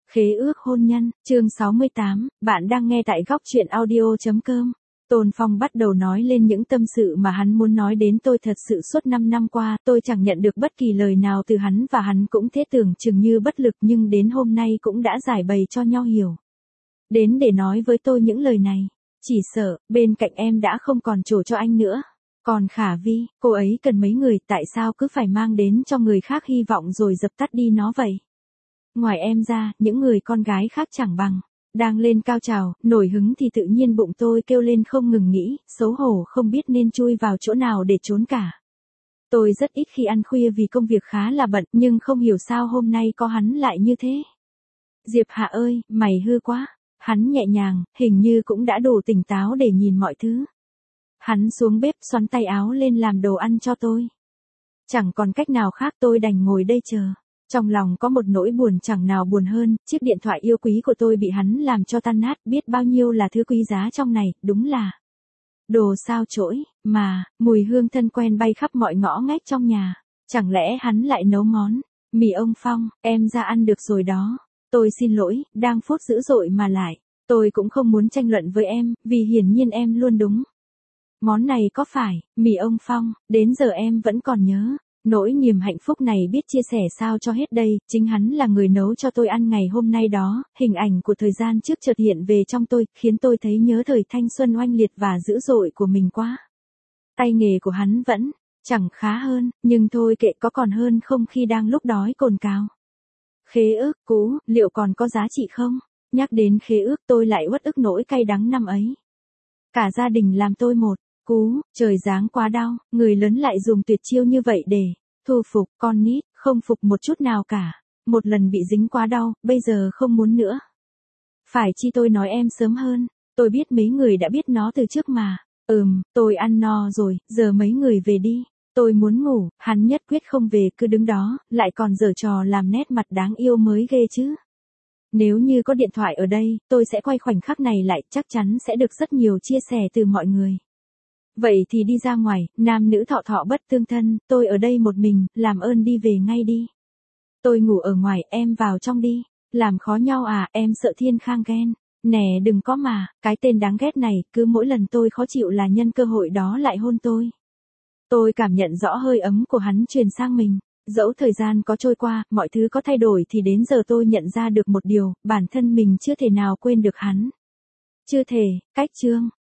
Khế ước hôn nhân, chương 68, bạn đang nghe tại góc truyện audio.com. Tôn Phong bắt đầu nói lên những tâm sự mà hắn muốn nói đến tôi. Thật sự suốt 5 năm qua, tôi chẳng nhận được bất kỳ lời nào từ hắn và hắn cũng thế, tưởng chừng như bất lực, nhưng đến hôm nay cũng đã giải bày cho nhau hiểu. Đến để nói với tôi những lời này, chỉ sợ, bên cạnh em đã không còn chỗ cho anh nữa. Còn Khả Vi, cô ấy cần mấy người, tại sao cứ phải mang đến cho người khác hy vọng rồi dập tắt đi nó vậy? Ngoài em ra, những người con gái khác chẳng bằng. Đang lên cao trào, nổi hứng thì tự nhiên bụng tôi kêu lên không ngừng nghỉ, xấu hổ không biết nên chui vào chỗ nào để trốn cả. Tôi rất ít khi ăn khuya vì công việc khá là bận, nhưng không hiểu sao hôm nay có hắn lại như thế. Diệp Hạ ơi, mày hư quá. Hắn nhẹ nhàng, hình như cũng đã đủ tỉnh táo để nhìn mọi thứ. Hắn xuống bếp xoắn tay áo lên làm đồ ăn cho tôi. Chẳng còn cách nào khác, tôi đành ngồi đây chờ. Trong lòng có một nỗi buồn chẳng nào buồn hơn, chiếc điện thoại yêu quý của tôi bị hắn làm cho tan nát, biết bao nhiêu là thứ quý giá trong này, đúng là đồ sao chổi, mà, mùi hương thân quen bay khắp mọi ngõ ngách trong nhà. Chẳng lẽ hắn lại nấu món mì ông Phong, em ra ăn được rồi đó. Tôi xin lỗi, đang phốt dữ dội mà lại. Tôi cũng không muốn tranh luận với em, vì hiển nhiên em luôn đúng. Món này có phải mì ông Phong, đến giờ em vẫn còn nhớ. Nỗi niềm hạnh phúc này biết chia sẻ sao cho hết đây, chính hắn là người nấu cho tôi ăn ngày hôm nay đó. Hình ảnh của thời gian trước chợt hiện về trong tôi, khiến tôi thấy nhớ thời thanh xuân oanh liệt và dữ dội của mình quá. Tay nghề của hắn vẫn chẳng khá hơn, nhưng thôi kệ, có còn hơn không khi đang lúc đói cồn cào. Khế ước cũ, liệu còn có giá trị không? Nhắc đến khế ước tôi lại uất ức nỗi cay đắng năm ấy. Cả gia đình làm tôi một cú, trời giáng quá đau, người lớn lại dùng tuyệt chiêu như vậy để thu phục con nít, không phục một chút nào cả. Một lần bị dính quá đau, bây giờ không muốn nữa. Phải chi tôi nói em sớm hơn, tôi biết mấy người đã biết nó từ trước mà. Tôi ăn no rồi, giờ mấy người về đi. Tôi muốn ngủ, hắn nhất quyết không về, cứ đứng đó, lại còn giở trò làm nét mặt đáng yêu mới ghê chứ. Nếu như có điện thoại ở đây, tôi sẽ quay khoảnh khắc này lại, chắc chắn sẽ được rất nhiều chia sẻ từ mọi người. Vậy thì đi ra ngoài, nam nữ thọ thọ bất tương thân, tôi ở đây một mình, làm ơn đi về ngay đi. Tôi ngủ ở ngoài, em vào trong đi. Làm khó nhau à, em sợ Thiên Khang ghen. Nè đừng có mà, cái tên đáng ghét này, cứ mỗi lần tôi khó chịu là nhân cơ hội đó lại hôn tôi. Tôi cảm nhận rõ hơi ấm của hắn truyền sang mình. Dẫu thời gian có trôi qua, mọi thứ có thay đổi thì đến giờ tôi nhận ra được một điều, bản thân mình chưa thể nào quên được hắn. Chưa thể, cách chương.